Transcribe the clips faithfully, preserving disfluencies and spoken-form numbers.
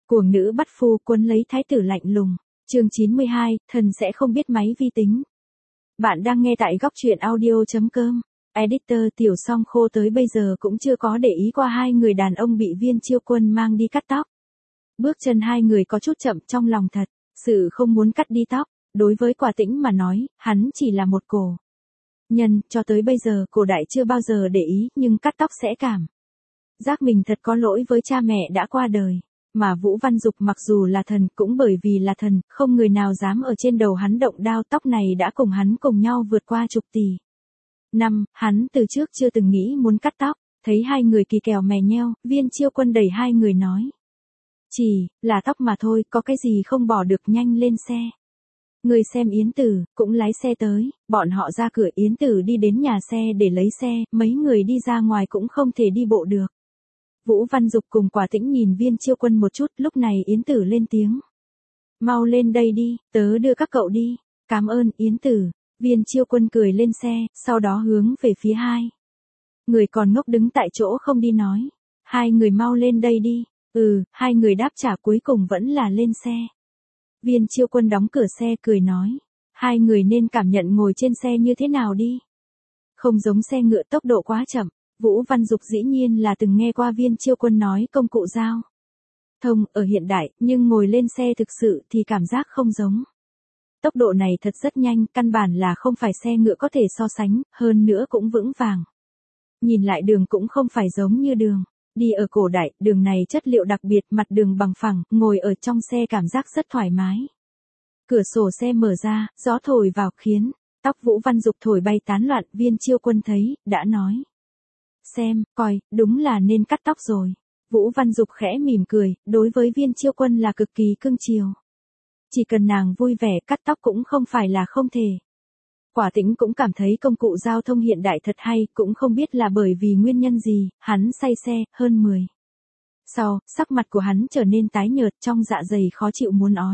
Cuồng nữ bắt phu cuốn lấy thái tử lạnh lùng. Chương chín mươi hai, thần sẽ không biết máy vi tính. Bạn đang nghe tại góc truyện audio.com. Editor Tiểu Song Khô tới bây giờ cũng chưa có để ý qua hai người đàn ông bị Viên Chiêu Quân mang đi cắt tóc. Bước chân hai người có chút chậm trong lòng thật, sự không muốn cắt đi tóc, đối với Quả Tĩnh mà nói, hắn chỉ là một cổ nhân, cho tới bây giờ cổ đại chưa bao giờ để ý, nhưng cắt tóc sẽ cảm giác mình thật có lỗi với cha mẹ đã qua đời. Mà Vũ Văn Dục mặc dù là thần, cũng bởi vì là thần, không người nào dám ở trên đầu hắn động đao. Tóc này đã cùng hắn cùng nhau vượt qua chục tỷ năm, hắn từ trước chưa từng nghĩ muốn cắt tóc. Thấy hai người kỳ kèo mè nheo, Viên Chiêu Quân đẩy hai người nói: chỉ là tóc mà thôi, có cái gì không bỏ được, nhanh lên xe. Người xem Yến Tử, cũng lái xe tới. Bọn họ ra cửa, Yến Tử đi đến nhà xe để lấy xe, mấy người đi ra ngoài cũng không thể đi bộ được. Vũ Văn Dục cùng Quả Tĩnh nhìn Viên Chiêu Quân một chút, lúc này Yến Tử lên tiếng: mau lên đây đi, tớ đưa các cậu đi. Cảm ơn, Yến Tử. Viên Chiêu Quân cười lên xe, sau đó hướng về phía hai người còn ngốc đứng tại chỗ không đi nói: hai người mau lên đây đi. Ừ, hai người đáp trả, cuối cùng vẫn là lên xe. Viên Chiêu Quân đóng cửa xe cười nói: hai người nên cảm nhận ngồi trên xe như thế nào đi. Không giống xe ngựa, tốc độ quá chậm. Vũ Văn Dục dĩ nhiên là từng nghe qua Viên Chiêu Quân nói công cụ giao thông ở hiện đại, nhưng ngồi lên xe thực sự thì cảm giác không giống. Tốc độ này thật rất nhanh, căn bản là không phải xe ngựa có thể so sánh, hơn nữa cũng vững vàng. Nhìn lại đường cũng không phải giống như đường đi ở cổ đại, đường này chất liệu đặc biệt, mặt đường bằng phẳng, ngồi ở trong xe cảm giác rất thoải mái. Cửa sổ xe mở ra, gió thổi vào khiến tóc Vũ Văn Dục thổi bay tán loạn. Viên Chiêu Quân thấy, đã nói: xem, coi, đúng là nên cắt tóc rồi. Vũ Văn Dục khẽ mỉm cười, đối với Viên Chiêu Quân là cực kỳ cưng chiều. Chỉ cần nàng vui vẻ, cắt tóc cũng không phải là không thể. Quả Tĩnh cũng cảm thấy công cụ giao thông hiện đại thật hay, cũng không biết là bởi vì nguyên nhân gì, hắn say xe, hơn mười. Sau, sắc mặt của hắn trở nên tái nhợt, trong dạ dày khó chịu muốn ói.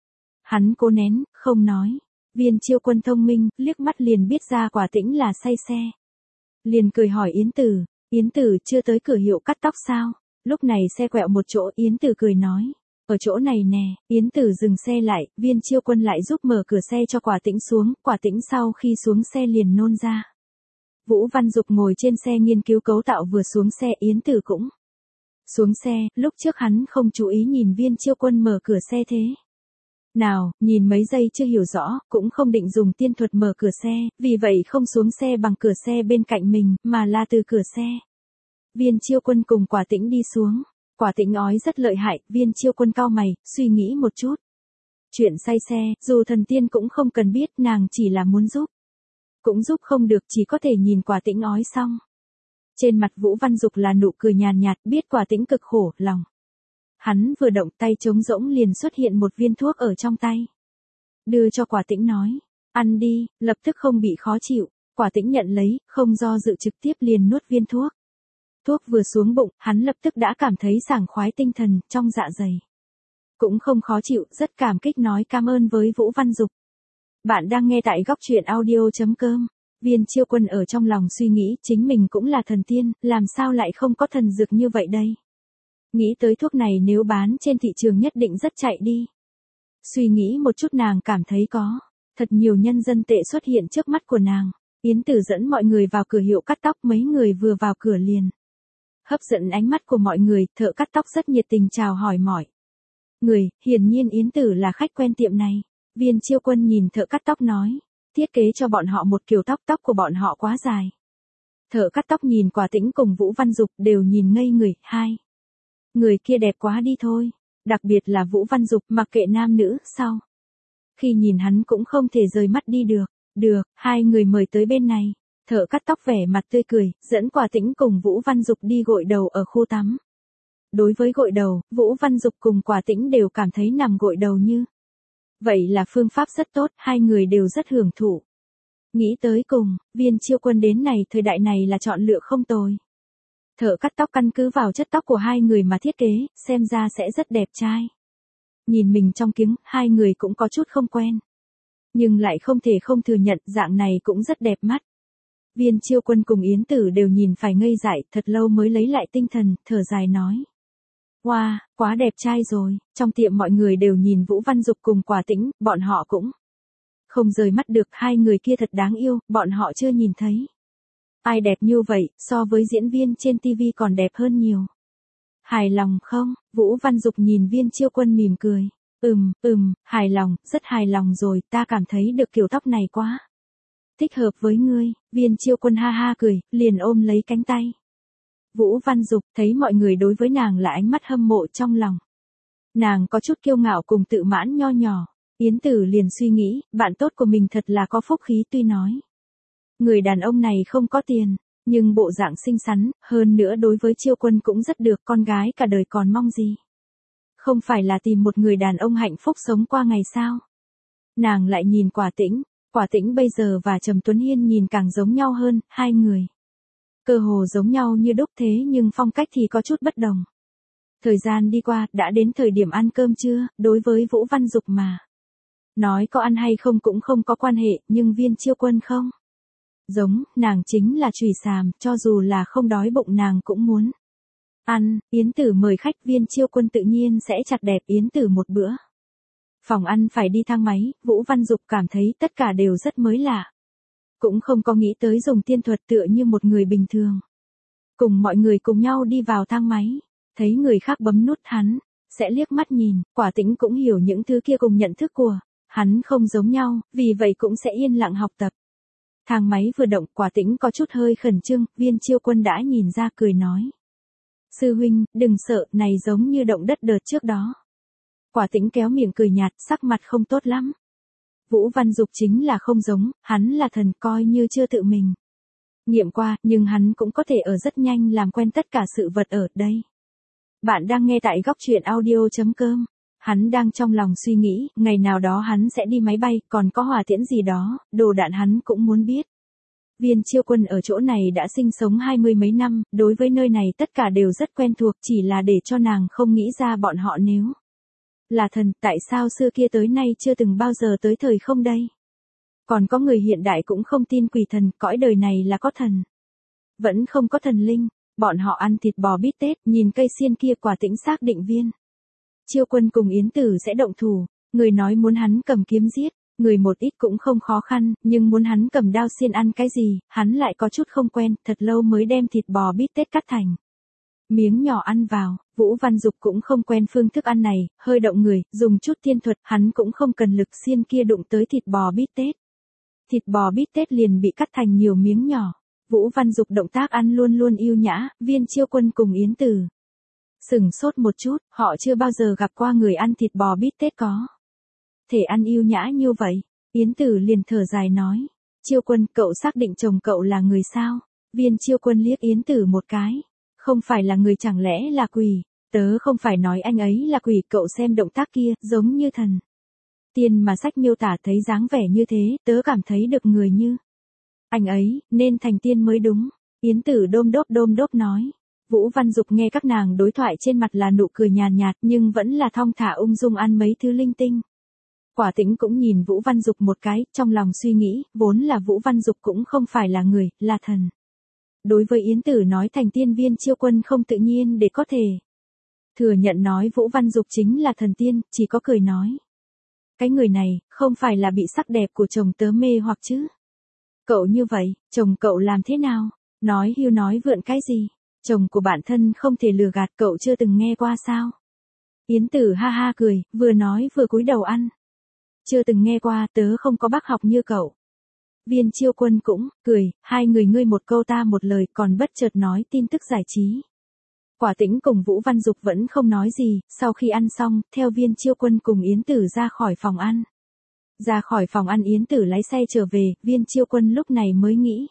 Hắn cố nén, không nói. Viên Chiêu Quân thông minh, liếc mắt liền biết ra Quả Tĩnh là say xe. Liền cười hỏi Yến Tử: Yến Tử chưa tới cửa hiệu cắt tóc sao? Lúc này xe quẹo một chỗ, Yến Tử cười nói: ở chỗ này nè. Yến Tử dừng xe lại, Viên Chiêu Quân lại giúp mở cửa xe cho Quả Tĩnh xuống. Quả Tĩnh sau khi xuống xe liền nôn ra. Vũ Văn Dục ngồi trên xe nghiên cứu cấu tạo, vừa xuống xe Yến Tử cũng xuống xe. Lúc trước hắn không chú ý nhìn Viên Chiêu Quân mở cửa xe thế nào, nhìn mấy giây chưa hiểu rõ, cũng không định dùng tiên thuật mở cửa xe, vì vậy không xuống xe bằng cửa xe bên cạnh mình, mà là từ cửa xe. Viên Chiêu Quân cùng Quả Tĩnh đi xuống. Quả Tĩnh ói rất lợi hại. Viên Chiêu Quân cau mày, suy nghĩ một chút. Chuyện say xe, dù thần tiên cũng không cần biết, nàng chỉ là muốn giúp. Cũng giúp không được, chỉ có thể nhìn Quả Tĩnh ói xong. Trên mặt Vũ Văn Dục là nụ cười nhàn nhạt, biết Quả Tĩnh cực khổ lòng. Hắn vừa động tay trống rỗng liền xuất hiện một viên thuốc ở trong tay. Đưa cho Quả Tĩnh nói: ăn đi, lập tức không bị khó chịu. Quả Tĩnh nhận lấy, không do dự trực tiếp liền nuốt viên thuốc. Thuốc vừa xuống bụng, hắn lập tức đã cảm thấy sảng khoái tinh thần, trong dạ dày cũng không khó chịu, rất cảm kích nói cảm ơn với Vũ Văn Dục. Bạn đang nghe tại góc truyện audio.com. Viên Chiêu Quân ở trong lòng suy nghĩ, chính mình cũng là thần tiên, làm sao lại không có thần dược như vậy đây? Nghĩ tới thuốc này nếu bán trên thị trường nhất định rất chạy đi. Suy nghĩ một chút nàng cảm thấy có thật nhiều nhân dân tệ xuất hiện trước mắt của nàng. Yến Tử dẫn mọi người vào cửa hiệu cắt tóc, mấy người vừa vào cửa liền hấp dẫn ánh mắt của mọi người. Thợ cắt tóc rất nhiệt tình chào hỏi mọi người, hiển nhiên Yến Tử là khách quen tiệm này. Viên Chiêu Quân nhìn thợ cắt tóc nói: thiết kế cho bọn họ một kiểu tóc, tóc của bọn họ quá dài. Thợ cắt tóc nhìn Quả Tĩnh cùng Vũ Văn Dục đều nhìn ngây người, hai người kia đẹp quá đi thôi. Đặc biệt là Vũ Văn Dục, mặc kệ nam nữ, sau khi nhìn hắn cũng không thể rời mắt đi được. Được, hai người mời tới bên này. Thợ cắt tóc vẻ mặt tươi cười, dẫn Quả Tĩnh cùng Vũ Văn Dục đi gội đầu ở khu tắm. Đối với gội đầu, Vũ Văn Dục cùng Quả Tĩnh đều cảm thấy nằm gội đầu như vậy là phương pháp rất tốt, hai người đều rất hưởng thụ. Nghĩ tới cùng, Viên Chiêu Quân đến này thời đại này là chọn lựa không tồi. Thợ cắt tóc căn cứ vào chất tóc của hai người mà thiết kế, xem ra sẽ rất đẹp trai. Nhìn mình trong kính, hai người cũng có chút không quen. Nhưng lại không thể không thừa nhận, dạng này cũng rất đẹp mắt. Viên Chiêu Quân cùng Yến Tử đều nhìn phải ngây dại, thật lâu mới lấy lại tinh thần, thở dài nói: Wow, quá đẹp trai rồi, trong tiệm mọi người đều nhìn Vũ Văn Dục cùng Quả Tĩnh, bọn họ cũng không rời mắt được, hai người kia thật đáng yêu, bọn họ chưa nhìn thấy ai đẹp như vậy, so với diễn viên trên ti vi còn đẹp hơn nhiều. Hài lòng không? Vũ Văn Dục nhìn Viên Chiêu Quân mỉm cười. Ừm, ừm, hài lòng, rất hài lòng rồi, ta cảm thấy được kiểu tóc này quá thích hợp với ngươi. Viên Chiêu Quân ha ha cười, liền ôm lấy cánh tay Vũ Văn Dục, thấy mọi người đối với nàng là ánh mắt hâm mộ trong lòng. Nàng có chút kiêu ngạo cùng tự mãn nho nhỏ. Yến Tử liền suy nghĩ, bạn tốt của mình thật là có phúc khí, tuy nói người đàn ông này không có tiền, nhưng bộ dạng xinh xắn, hơn nữa đối với Chiêu Quân cũng rất được, con gái cả đời còn mong gì. Không phải là tìm một người đàn ông hạnh phúc sống qua ngày sao? Nàng lại nhìn Quả Tĩnh, Quả Tĩnh bây giờ và Trầm Tuấn Hiên nhìn càng giống nhau hơn, hai người cơ hồ giống nhau như đúc, thế nhưng phong cách thì có chút bất đồng. Thời gian đi qua, đã đến thời điểm ăn cơm trưa, đối với Vũ Văn Dục mà nói có ăn hay không cũng không có quan hệ, nhưng Viên Chiêu Quân không giống, nàng chính là chùy sàm, cho dù là không đói bụng nàng cũng muốn ăn. Yến Tử mời khách, Viên Chiêu Quân tự nhiên sẽ chặt đẹp Yến Tử một bữa. Phòng ăn phải đi thang máy, Vũ Văn Dục cảm thấy tất cả đều rất mới lạ. Cũng không có nghĩ tới dùng tiên thuật, tựa như một người bình thường. Cùng mọi người cùng nhau đi vào thang máy, thấy người khác bấm nút hắn sẽ liếc mắt nhìn, Quả Tĩnh cũng hiểu những thứ kia cùng nhận thức của hắn không giống nhau, vì vậy cũng sẽ yên lặng học tập. Thang máy vừa động, Quả Tĩnh có chút hơi khẩn trương, Viên Chiêu Quân đã nhìn ra cười nói. Sư huynh, đừng sợ, này giống như động đất đợt trước đó. Quả Tĩnh kéo miệng cười nhạt, sắc mặt không tốt lắm. Vũ Văn Dục chính là không giống, hắn là thần, coi như chưa tự mình nghiệm qua, nhưng hắn cũng có thể ở rất nhanh làm quen tất cả sự vật ở đây. Bạn đang nghe tại góc truyện audio chấm com. Hắn đang trong lòng suy nghĩ, ngày nào đó hắn sẽ đi máy bay, còn có hỏa tiễn gì đó, đồ đạn hắn cũng muốn biết. Viên Chiêu Quân ở chỗ này đã sinh sống hai mươi mấy năm, đối với nơi này tất cả đều rất quen thuộc, chỉ là để cho nàng không nghĩ ra bọn họ nếu là thần, tại sao xưa kia tới nay chưa từng bao giờ tới thời không đây? Còn có người hiện đại cũng không tin quỷ thần, cõi đời này là có thần. Vẫn không có thần linh, bọn họ ăn thịt bò bít tết, nhìn cây xiên kia. Quả Tĩnh xác định Viên Chiêu Quân cùng Yến Tử sẽ động thủ, người nói muốn hắn cầm kiếm giết, người một ít cũng không khó khăn, nhưng muốn hắn cầm đao xiên ăn cái gì, hắn lại có chút không quen, thật lâu mới đem thịt bò bít tết cắt thành miếng nhỏ ăn vào. Vũ Văn Dục cũng không quen phương thức ăn này, hơi động người, dùng chút tiên thuật, hắn cũng không cần lực xiên kia đụng tới thịt bò bít tết. Thịt bò bít tết liền bị cắt thành nhiều miếng nhỏ. Vũ Văn Dục động tác ăn luôn luôn yêu nhã, Viên Chiêu Quân cùng Yến Tử sửng sốt một chút, họ chưa bao giờ gặp qua người ăn thịt bò bít tết có thể ăn yêu nhã như vậy. Yến Tử liền thở dài nói, Chiêu Quân, cậu xác định chồng cậu là người sao? Viên Chiêu Quân liếc Yến Tử một cái, không phải là người chẳng lẽ là quỷ? Tớ không phải nói anh ấy là quỷ, cậu xem động tác kia, giống như thần tiên mà sách miêu tả, thấy dáng vẻ như thế, tớ cảm thấy được người như anh ấy, nên thành tiên mới đúng. Yến Tử đôm đốp đôm đốp nói. Vũ Văn Dục nghe các nàng đối thoại trên mặt là nụ cười nhàn nhạt, nhưng vẫn là thong thả ung dung ăn mấy thứ linh tinh. Quả Tĩnh cũng nhìn Vũ Văn Dục một cái, trong lòng suy nghĩ, vốn là Vũ Văn Dục cũng không phải là người, là thần. Đối với Yến Tử nói thành tiên, Viên Chiêu Quân không tự nhiên để có thể thừa nhận nói Vũ Văn Dục chính là thần tiên, chỉ có cười nói. Cái người này, không phải là bị sắc đẹp của chồng tớ mê hoặc chứ? Cậu như vậy, chồng cậu làm thế nào? Nói hiu nói vượn cái gì? Chồng của bạn thân không thể lừa gạt, cậu chưa từng nghe qua sao? Yến Tử ha ha cười, vừa nói vừa cúi đầu ăn. Chưa từng nghe qua, tớ không có bác học như cậu. Viên Chiêu Quân cũng cười, hai người ngươi một câu ta một lời, còn bất chợt nói tin tức giải trí. Quả Tĩnh cùng Vũ Văn Dục vẫn không nói gì, sau khi ăn xong, theo Viên Chiêu Quân cùng Yến Tử ra khỏi phòng ăn. Ra khỏi phòng ăn, Yến Tử lái xe trở về, Viên Chiêu Quân lúc này mới nghĩ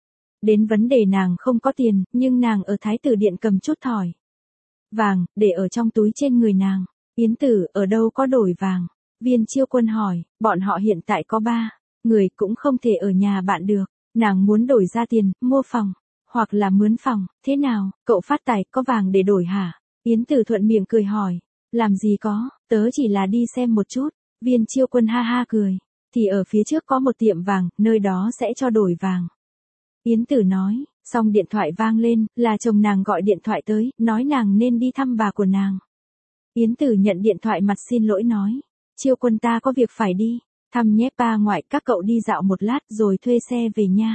đến vấn đề nàng không có tiền, nhưng nàng ở Thái Tử Điện cầm chút thỏi vàng, để ở trong túi trên người nàng. Yến Tử, ở đâu có đổi vàng? Viên Chiêu Quân hỏi, bọn họ hiện tại có ba người, cũng không thể ở nhà bạn được. Nàng muốn đổi ra tiền, mua phòng, hoặc là mướn phòng, thế nào, cậu phát tài, có vàng để đổi hả? Yến Tử thuận miệng cười hỏi, làm gì có, tớ chỉ là đi xem một chút. Viên Chiêu Quân ha ha cười, thì ở phía trước có một tiệm vàng, nơi đó sẽ cho đổi vàng. Yến Tử nói, Xong điện thoại vang lên, là chồng nàng gọi điện thoại tới, nói nàng nên đi thăm bà của nàng. Yến Tử nhận điện thoại mặt xin lỗi nói. Chiêu Quân ta có việc phải đi. Thăm nhé ba ngoại, các cậu đi dạo một lát rồi thuê xe về nha.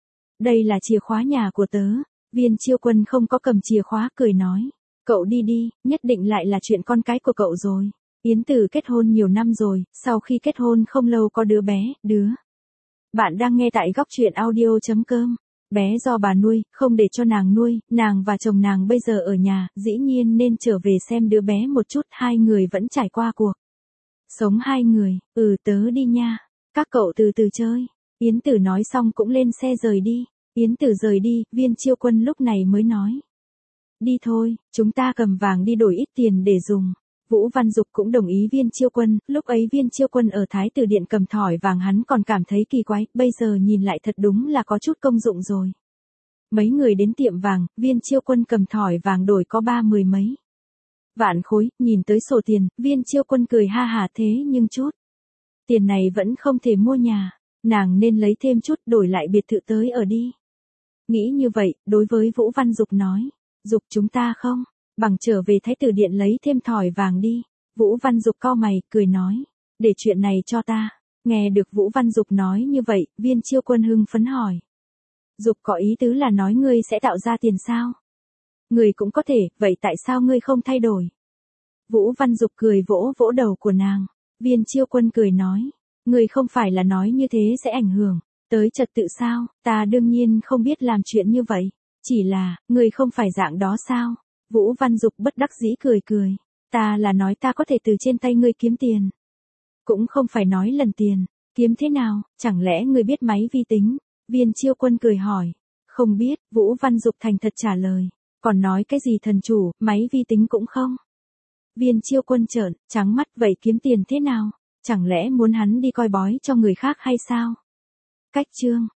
Đây là chìa khóa nhà của tớ. Viên Chiêu Quân không có cầm chìa khóa, cười nói. Cậu đi đi, nhất định lại là chuyện con cái của cậu rồi. Yến Tử kết hôn nhiều năm rồi, sau khi kết hôn không lâu có đứa bé, đứa. Bạn đang nghe tại góc truyện audio chấm com. Bé do bà nuôi, không để cho nàng nuôi, nàng và chồng nàng bây giờ ở nhà, dĩ nhiên nên trở về xem đứa bé một chút, hai người vẫn trải qua cuộc sống hai người. Ừ tớ đi nha, các cậu từ từ chơi. Yến Tử nói xong cũng lên xe rời đi. Yến Tử rời đi, Viên Chiêu Quân lúc này mới nói. Đi thôi, chúng ta cầm vàng đi đổi ít tiền để dùng. Vũ Văn Dục cũng đồng ý Viên Chiêu Quân, lúc ấy Viên Chiêu Quân ở Thái Tử Điện cầm thỏi vàng hắn còn cảm thấy kỳ quái, bây giờ nhìn lại thật đúng là có chút công dụng rồi. Mấy người đến tiệm vàng, Viên Chiêu Quân cầm thỏi vàng đổi có ba mười mấy vạn khối, nhìn tới sổ tiền, Viên Chiêu Quân cười ha hà thế nhưng chút. Tiền này vẫn không thể mua nhà, nàng nên lấy thêm chút đổi lại biệt thự tới ở đi. Nghĩ như vậy, đối với Vũ Văn Dục nói. Dục chúng ta không, bằng trở về Thái Tử Điện lấy thêm thỏi vàng đi. Vũ Văn Dục cau mày, cười nói. Để chuyện này cho ta. Nghe được Vũ Văn Dục nói như vậy, Viên Chiêu Quân hưng phấn hỏi. Dục có ý tứ là nói ngươi sẽ tạo ra tiền sao? Ngươi cũng có thể, vậy tại sao ngươi không thay đổi? Vũ Văn Dục cười vỗ vỗ đầu của nàng. Viên Chiêu Quân cười nói. Ngươi không phải là nói như thế sẽ ảnh hưởng tới trật tự sao? Ta đương nhiên không biết làm chuyện như vậy. Chỉ là, ngươi không phải dạng đó sao? Vũ Văn Dục bất đắc dĩ cười cười. Ta là nói ta có thể từ trên tay ngươi kiếm tiền. Cũng không phải nói lần tiền. Kiếm thế nào, chẳng lẽ ngươi biết máy vi tính? Viên Chiêu Quân cười hỏi. Không biết, Vũ Văn Dục thành thật trả lời. Còn nói cái gì thần chủ, máy vi tính cũng không. Viên Chiêu Quân trợn, trắng mắt vậy kiếm tiền thế nào? Chẳng lẽ muốn hắn đi coi bói cho người khác hay sao? Cách chương.